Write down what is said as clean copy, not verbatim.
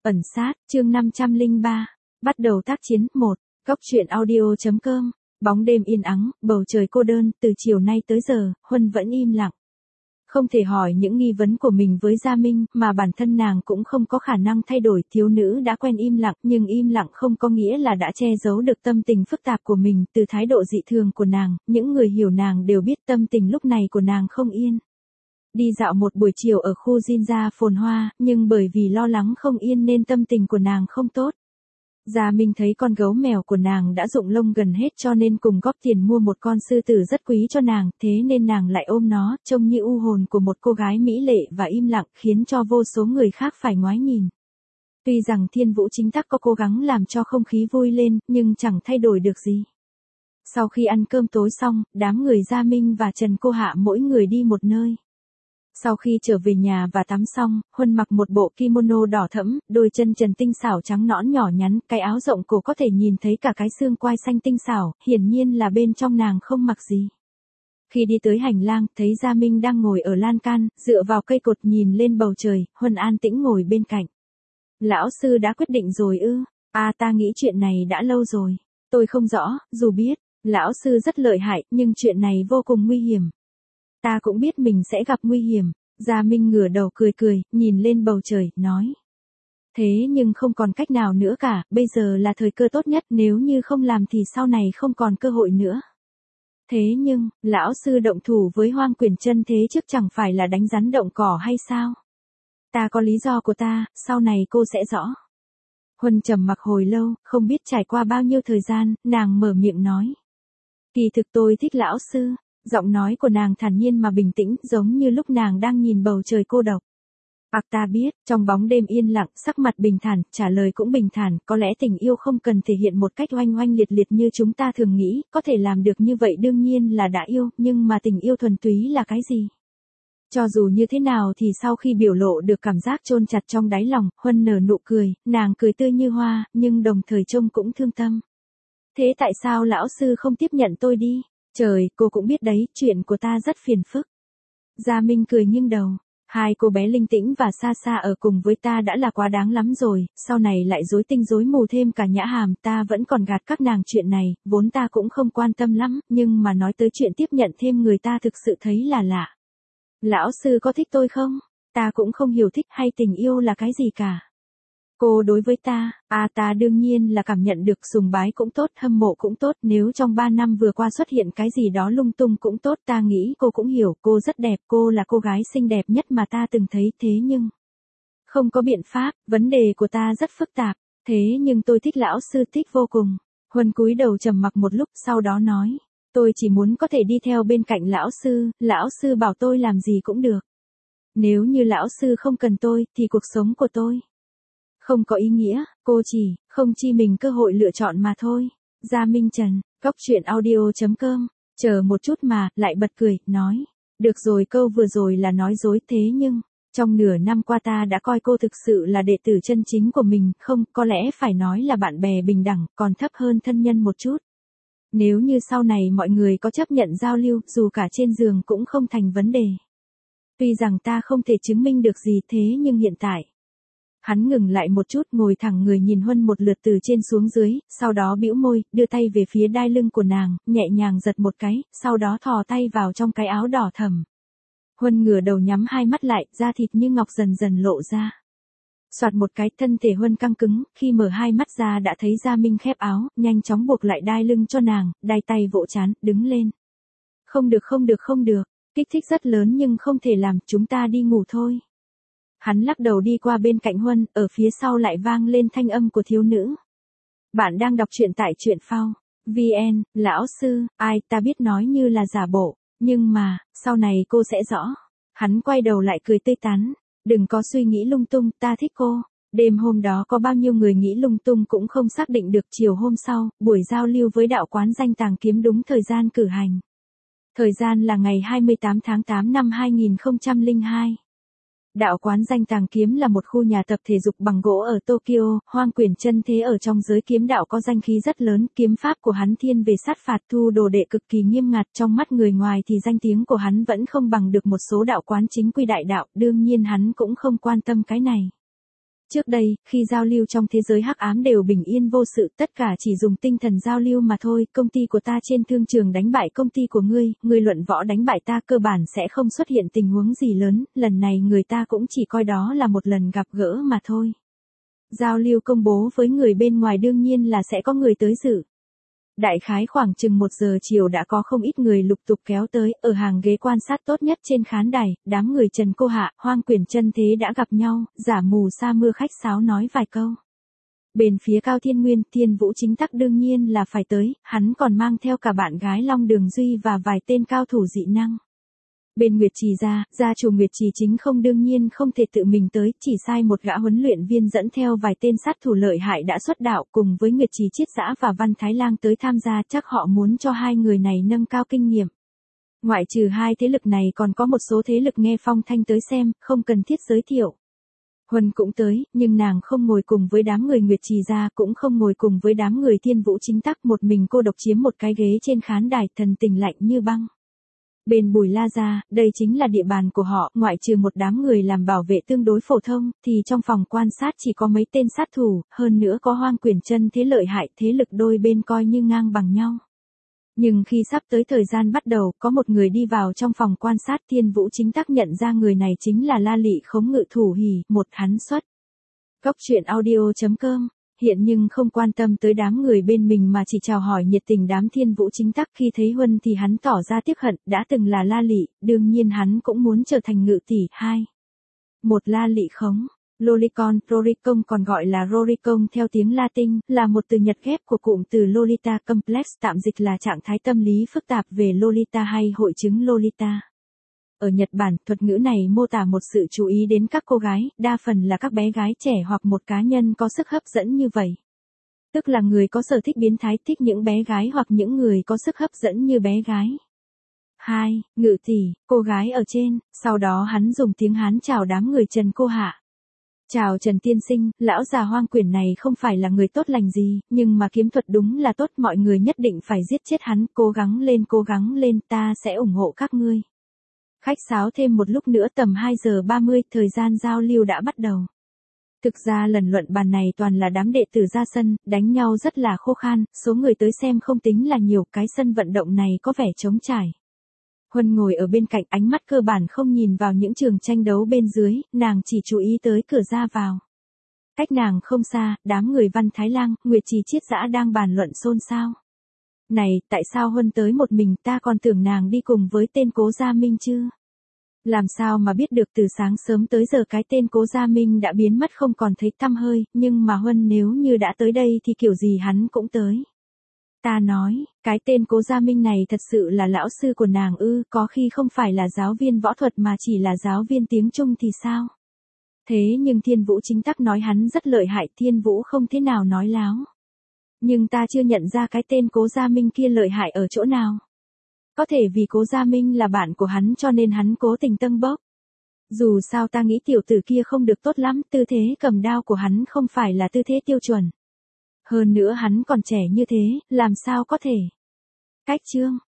Ẩn sát, chương 503. Bắt đầu tác chiến 1. Góc truyện audio.com. Bóng đêm yên ắng, bầu trời cô đơn, từ chiều nay tới giờ, Huân vẫn im lặng. Không thể hỏi những nghi vấn của mình với Gia Minh, mà bản thân nàng cũng không có khả năng thay đổi. Thiếu nữ đã quen im lặng, nhưng im lặng không có nghĩa là đã che giấu được tâm tình phức tạp của mình. Từ thái độ dị thường của nàng, những người hiểu nàng đều biết tâm tình lúc này của nàng không yên. Đi dạo một buổi chiều ở khu Jinja phồn hoa, nhưng bởi vì lo lắng không yên nên tâm tình của nàng không tốt. Gia Minh thấy con gấu mèo của nàng đã rụng lông gần hết cho nên cùng góp tiền mua một con sư tử rất quý cho nàng, thế nên nàng lại ôm nó, trông như u hồn của một cô gái mỹ lệ và im lặng, khiến cho vô số người khác phải ngoái nhìn. Tuy rằng Thiên Vũ chính tắc có cố gắng làm cho không khí vui lên, nhưng chẳng thay đổi được gì. Sau khi ăn cơm tối xong, đám người Gia Minh và Trần Cô Hạ mỗi người đi một nơi. Sau khi trở về nhà và tắm xong, Huân mặc một bộ kimono đỏ thẫm, đôi chân trần tinh xảo trắng nõn nhỏ nhắn, cái áo rộng cổ có thể nhìn thấy cả cái xương quai xanh tinh xảo, hiển nhiên là bên trong nàng không mặc gì. Khi đi tới hành lang, thấy Gia Minh đang ngồi ở lan can, dựa vào cây cột nhìn lên bầu trời, Huân an tĩnh ngồi bên cạnh. Lão sư đã quyết định rồi ư? Ta nghĩ chuyện này đã lâu rồi. Tôi không rõ, dù biết, lão sư rất lợi hại, nhưng chuyện này vô cùng nguy hiểm. Ta cũng biết mình sẽ gặp nguy hiểm. Gia Minh ngửa đầu cười cười, nhìn lên bầu trời, nói. Thế nhưng không còn cách nào nữa cả, bây giờ là thời cơ tốt nhất, nếu như không làm thì sau này không còn cơ hội nữa. Thế nhưng, lão sư động thủ với Hoang Quyển Chân thế trước chẳng phải là đánh rắn động cỏ hay sao? Ta có lý do của ta, sau này cô sẽ rõ. Huân trầm mặc hồi lâu, không biết trải qua bao nhiêu thời gian, nàng mở miệng nói. Kỳ thực tôi thích lão sư. Giọng nói của nàng thản nhiên mà bình tĩnh, giống như lúc nàng đang nhìn bầu trời cô độc. Ta biết, trong bóng đêm yên lặng, sắc mặt bình thản, trả lời cũng bình thản, có lẽ tình yêu không cần thể hiện một cách oanh oanh liệt liệt như chúng ta thường nghĩ, có thể làm được như vậy đương nhiên là đã yêu, nhưng mà tình yêu thuần túy là cái gì? Cho dù như thế nào thì sau khi biểu lộ được cảm giác chôn chặt trong đáy lòng, Huân nở nụ cười, nàng cười tươi như hoa, nhưng đồng thời trông cũng thương tâm. Thế tại sao lão sư không tiếp nhận tôi đi? Trời, cô cũng biết đấy, chuyện của ta rất phiền phức. Gia Minh cười nghiêng đầu. Hai cô bé Linh Tĩnh và Sa Sa ở cùng với ta đã là quá đáng lắm rồi, sau này lại rối tinh rối mù thêm cả Nhã Hàm, ta vẫn còn gạt các nàng chuyện này, vốn ta cũng không quan tâm lắm, nhưng mà nói tới chuyện tiếp nhận thêm người ta thực sự thấy là lạ. Lão sư có thích tôi không? Ta cũng không hiểu thích hay tình yêu là cái gì cả. Cô đối với ta, ta đương nhiên là cảm nhận được, sùng bái cũng tốt, hâm mộ cũng tốt, nếu trong 3 năm vừa qua xuất hiện cái gì đó lung tung cũng tốt, ta nghĩ cô cũng hiểu, cô rất đẹp, cô là cô gái xinh đẹp nhất mà ta từng thấy, thế nhưng không có biện pháp, vấn đề của ta rất phức tạp, thế nhưng tôi thích lão sư, thích vô cùng. Huân cúi đầu trầm mặc một lúc, sau đó nói, tôi chỉ muốn có thể đi theo bên cạnh lão sư bảo tôi làm gì cũng được. Nếu như lão sư không cần tôi, thì cuộc sống của tôi không có ý nghĩa, cô chỉ không chi mình cơ hội lựa chọn mà thôi. Gia Minh Trần, góc truyện audio.com. Chờ một chút mà, lại bật cười, nói. Được rồi, câu vừa rồi là nói dối, thế nhưng trong nửa năm qua ta đã coi cô thực sự là đệ tử chân chính của mình, không, có lẽ phải nói là bạn bè bình đẳng, còn thấp hơn thân nhân một chút. Nếu như sau này mọi người có chấp nhận giao lưu, dù cả trên giường cũng không thành vấn đề. Tuy rằng ta không thể chứng minh được gì, thế nhưng hiện tại. Hắn ngừng lại một chút, ngồi thẳng người nhìn Huân một lượt từ trên xuống dưới, sau đó bĩu môi, đưa tay về phía đai lưng của nàng, nhẹ nhàng giật một cái, sau đó thò tay vào trong cái áo đỏ thẫm. Huân ngửa đầu nhắm hai mắt lại, da thịt như ngọc dần dần lộ ra. Soạt một cái, thân thể Huân căng cứng, khi mở hai mắt ra đã thấy Gia Minh khép áo, nhanh chóng buộc lại đai lưng cho nàng, đai tay vỗ trán, đứng lên. Không được, kích thích rất lớn nhưng không thể làm, chúng ta đi ngủ thôi. Hắn lắc đầu đi qua bên cạnh Huân, ở phía sau lại vang lên thanh âm của thiếu nữ. Bạn đang đọc truyện tại truyện phao. VN, lão sư, ta biết nói như là giả bộ, nhưng mà, sau này cô sẽ rõ. Hắn quay đầu lại cười tươi tắn. Đừng có suy nghĩ lung tung, ta thích cô. Đêm hôm đó có bao nhiêu người nghĩ lung tung cũng không xác định được. Chiều hôm sau, buổi giao lưu với đạo quán Danh Tàng Kiếm đúng thời gian cử hành. Thời gian là ngày 28 tháng 8 năm 2002. Đạo quán Danh Tàng Kiếm là một khu nhà tập thể dục bằng gỗ ở Tokyo, Hoang Quyển Chân thế ở trong giới kiếm đạo có danh khí rất lớn, kiếm pháp của hắn thiên về sát phạt thu đồ đệ cực kỳ nghiêm ngặt, trong mắt người ngoài thì danh tiếng của hắn vẫn không bằng được một số đạo quán chính quy đại đạo, đương nhiên hắn cũng không quan tâm cái này. Trước đây, khi giao lưu trong thế giới hắc ám đều bình yên vô sự, tất cả chỉ dùng tinh thần giao lưu mà thôi, công ty của ta trên thương trường đánh bại công ty của ngươi luận võ đánh bại ta cơ bản sẽ không xuất hiện tình huống gì lớn, lần này người ta cũng chỉ coi đó là một lần gặp gỡ mà thôi. Giao lưu công bố với người bên ngoài đương nhiên là sẽ có người tới dự. Đại khái khoảng chừng 1 giờ chiều đã có không ít người lục tục kéo tới, ở hàng ghế quan sát tốt nhất trên khán đài, đám người Trần Cô Hạ, Hoang Quyển Chân Thế đã gặp nhau, giả mù sa mưa khách sáo nói vài câu. Bên phía Cao Thiên Nguyên, Thiên Vũ Chính Tắc đương nhiên là phải tới, hắn còn mang theo cả bạn gái Long Đường Duy và vài tên cao thủ dị năng. Bên Nguyệt Trì gia chủ Nguyệt Trì Chính không đương nhiên không thể tự mình tới, chỉ sai một gã huấn luyện viên dẫn theo vài tên sát thủ lợi hại đã xuất đạo cùng với Nguyệt Trì Chiết Dã và Văn Thái Lang tới tham gia, chắc họ muốn cho hai người này nâng cao kinh nghiệm. Ngoại trừ hai thế lực này còn có một số thế lực nghe phong thanh tới xem, không cần thiết giới thiệu. Huân cũng tới, nhưng nàng không ngồi cùng với đám người Nguyệt Trì gia, cũng không ngồi cùng với đám người Thiên Vũ Chính Tắc, một mình cô độc chiếm một cái ghế trên khán đài, thần tình lạnh như băng. Bên Bùi La gia, đây chính là địa bàn của họ, ngoại trừ một đám người làm bảo vệ tương đối phổ thông, thì trong phòng quan sát chỉ có mấy tên sát thủ, hơn nữa có Hoang Quyển Chân Thế lợi hại, thế lực đôi bên coi như ngang bằng nhau. Nhưng khi sắp tới thời gian bắt đầu, có một người đi vào trong phòng quan sát, Thiên Vũ Chính Tắc nhận ra người này chính là La Lị Khống Ngự Thủ Hỉ, một hắn xuất. Cốc truyện audio.com hiện nhưng không quan tâm tới đám người bên mình mà chỉ chào hỏi nhiệt tình đám Thiên Vũ Chính Tắc, khi thấy Huân thì hắn tỏ ra tiếc hận, đã từng là La Lị, đương nhiên hắn cũng muốn trở thành ngự tỷ. 2. Một La Lị Khống. Lolicon, Roricon còn gọi là Roricon theo tiếng Latin, là một từ Nhật ghép của cụm từ Lolita Complex, tạm dịch là trạng thái tâm lý phức tạp về Lolita hay hội chứng Lolita. Ở Nhật Bản, thuật ngữ này mô tả một sự chú ý đến các cô gái, đa phần là các bé gái trẻ hoặc một cá nhân có sức hấp dẫn như vậy. Tức là người có sở thích biến thái, thích những bé gái hoặc những người có sức hấp dẫn như bé gái. 2. Ngự tỷ, cô gái ở trên, sau đó hắn dùng tiếng Hán chào đám người Trần Cô Hạ. Chào Trần tiên sinh, lão già Hoang Quyển này không phải là người tốt lành gì, nhưng mà kiếm thuật đúng là tốt, mọi người nhất định phải giết chết hắn, cố gắng lên, ta sẽ ủng hộ các ngươi. Khách sáo thêm một lúc nữa, tầm 2 giờ 30, thời gian giao lưu đã bắt đầu. Thực ra lần luận bàn này toàn là đám đệ tử ra sân, đánh nhau rất là khô khan, số người tới xem không tính là nhiều, cái sân vận động này có vẻ trống trải. Huân ngồi ở bên cạnh, ánh mắt cơ bản không nhìn vào những trường tranh đấu bên dưới, nàng chỉ chú ý tới cửa ra vào. Cách nàng không xa, đám người Văn Thái Lang, Nguyệt Trì Chiết Dã đang bàn luận xôn xao. Này, tại sao Huân tới một mình, ta còn tưởng nàng đi cùng với tên Cố Gia Minh chứ? Làm sao mà biết được từ sáng sớm tới giờ cái tên Cố Gia Minh đã biến mất không còn thấy tăm hơi, nhưng mà Huân nếu như đã tới đây thì kiểu gì hắn cũng tới. Ta nói, cái tên Cố Gia Minh này thật sự là lão sư của nàng ư, có khi không phải là giáo viên võ thuật mà chỉ là giáo viên tiếng Trung thì sao? Thế nhưng Thiên Vũ Chính Tắc nói hắn rất lợi hại, Thiên Vũ không thế nào nói láo. Nhưng ta chưa nhận ra cái tên Cố Gia Minh kia lợi hại ở chỗ nào. Có thể vì Cố Gia Minh là bạn của hắn cho nên hắn cố tình tâng bốc. Dù sao ta nghĩ tiểu tử kia không được tốt lắm, tư thế cầm đao của hắn không phải là tư thế tiêu chuẩn. Hơn nữa hắn còn trẻ như thế, làm sao có thể. Cách chương,